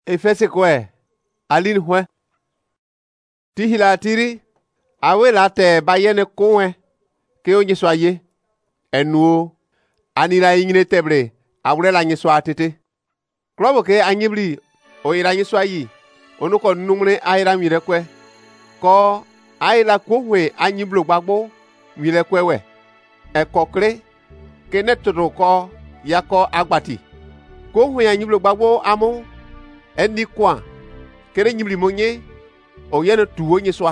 Efese kwe alin hwe tihila tiri awe la te bayene kowe ke onye soye enuo anira yingine tebre awre la nyeso atete klobo ke anyibli o ira nyeso ayi onuko numre ayira mire kwe ko ayira kohwe anyiblo gbagbo mire kwe we ekokre ke netoro ko yako agbati kohwe anyiblo gbagbo amu eni kwa kere nyibli monye o yene tuwo nyeswa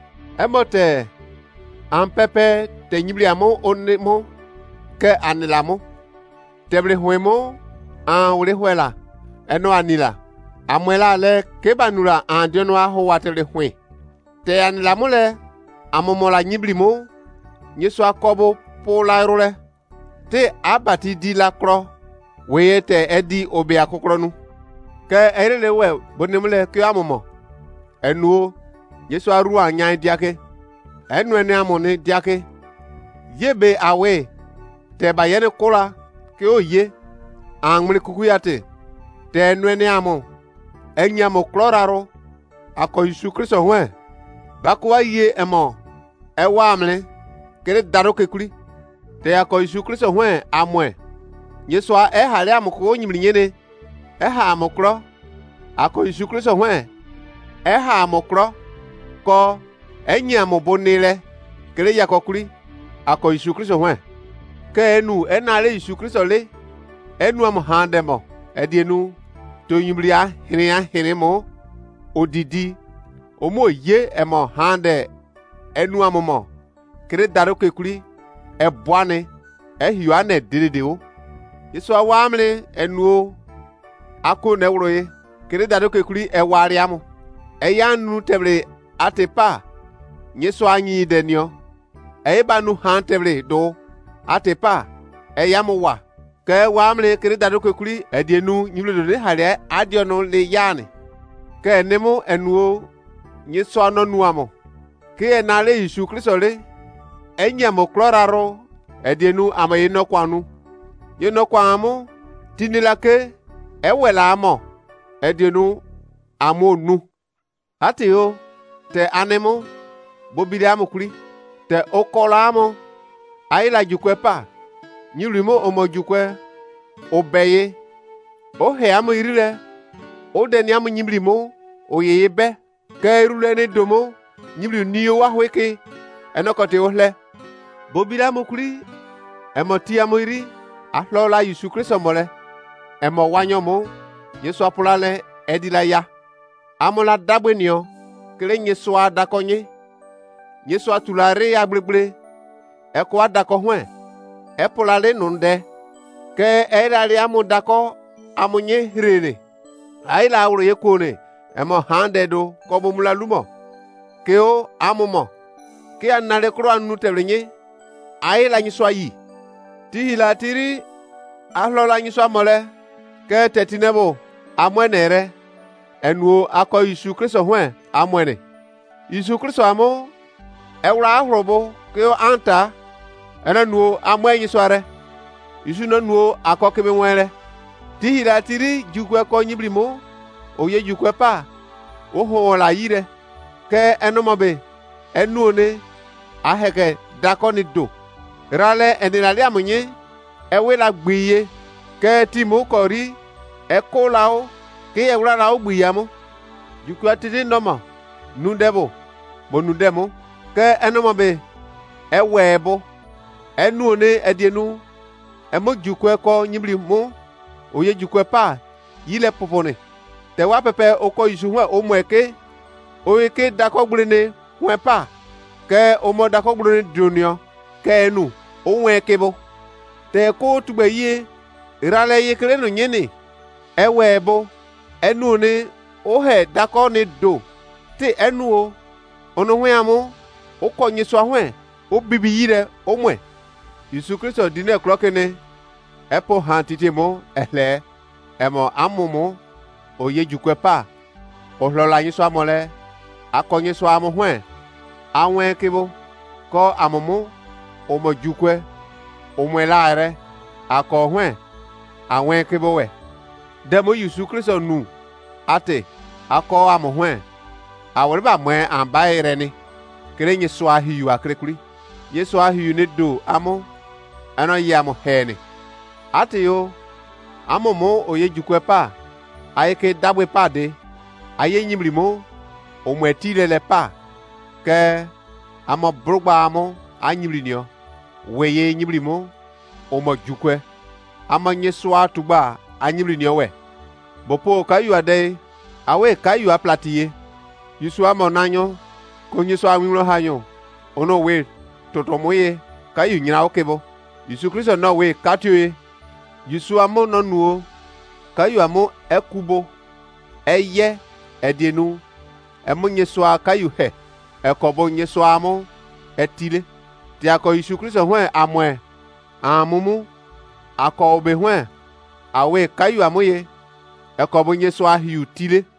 emote ampepe te nyibli amo onemo ke anilamo tebre huemo an ure huela eno anila amwela le ke banura an diono aho watere hue te anilamo le amomola nyibli mo nyeswa kobo pola role te abati di la kro weye te edi obe akokronu ke erele we bonemle ke amomo enuo yesu aru anya diake enu ene amone diake yebe awe te bayene kola ke oye angmri kukuyate te enu ene amo enyamo kloraro ako Yesu Kristo hwe bakwa ye emo ewa amle kere daro kekuri te ako Yesu Kristo hwe amwe yesu a hale amko nyimri nyene ha amokro ako Yesu Kristo hwe ha amokro ko enyi amobonile kere yakokuri ako Yesu Kristo hwe ke enu enale Yesu Kristo le enu am handemo edienu to nyimria hinemo odidi omo ye emo hande enu amomo kere daro kekuri ebwane hiwane dededeo yesu awamle enuo ako newroye kere daro kekuri ewariamu eyanu tebre atepa yesu anyi denio eyibanu han tebre do atepa eyamu wa ke wamle kere daro kekuri edienu nyimle de hare adiono le yane ke nemo enuo yesu anonuamo ke enale Yesu Kristo le enyamo kloraro edienu amayino kwanu yeno kwamu tinilake ewela amo edienu amonu atio te anemo bobide amukuri te okola amo ayila jukwepa nyirimo omojukwe obeye ohe amo irile odeni amo nyimrimo oyeyebe ke irule ne domo nyimri niyo wahweke enokote ohle bobide amukuri emoti amo iri ahlola Yesu Kristo mole emo wanyomo yesu apulale edila ya amola dabwenio kele yesu adakonye yesu atulare ya gblegble eko adako hwe epulale nunde ke erale amudako amunye hirere aila awro yekone emo handedo ko bomula lumo ke o amumo ke anale kro anu telenye aila nyiso ayi tihila tiri ahlola nyiso mole ke tetinebo amwenere enuo ako Yesu Kristo hwe amwene Yesu Kristo amo ewra ahrobo ke anta enanuo amwe nyiso are Yesu nanuo akokebe nwere tihila tiri jukwe ko nyibrimo oye jukwe pa oho la yire ke enomobe enuone aheke dakoni do rale enilale amunye ewela gbiye ke timo kori ekolao ke ewra la ogbiyamo jukwa tidi noma nundebo bonundemo ke enomobe ewebo enuone edienu emo jukwe ko nyibli mo oye jukwe pa yile popone te wa pepe oko Yesu hwe omweke oyeke dakogbulene hwe pa ke omo dakogbulene dunio ke enu onwekebo te ko tugbeyi irale yekere no nyene ewebo enu ne ohe dako ne do te enu o ono hwe amo okonye so hwe obibi yire omwe Yesu Kristo dine krokene epo hantitimo ehle emo amumu oye jukwe pa ohlola yin so amole akonye so amu hwe awen kebo ko amumu omo jukwe omwelare ako hwe awen kebo we demo Yesu Kristo nu ate ako amohwe awore ba mwe amba ireni kere nyeso ahiyu akrekuri yeso ahiyu ne do amo ano yamo hene ate yo amomo oye jukwe pa ayeke dabwe pa de aye nyimrimo omwetile le pa ke amo brugba amo anyimrinio weye nyimrimo omo jukwe amo nyeso atugba anyimrinio we bopo kayu ade awe kayu aplatie yusu amo nanyo ko nyeso awimro hanyo ono we totomoye kayu nyina okebo Yesu Kristo no we katue Yesu amo no nuo kayu amo ekubo eye edienu emo nyeso akayu he ekobo nyeso amo etile ti ako Yesu Kristo hwe amwe amumu ako obe hwe awe kayu amoye ekobo nyeso ahiu tile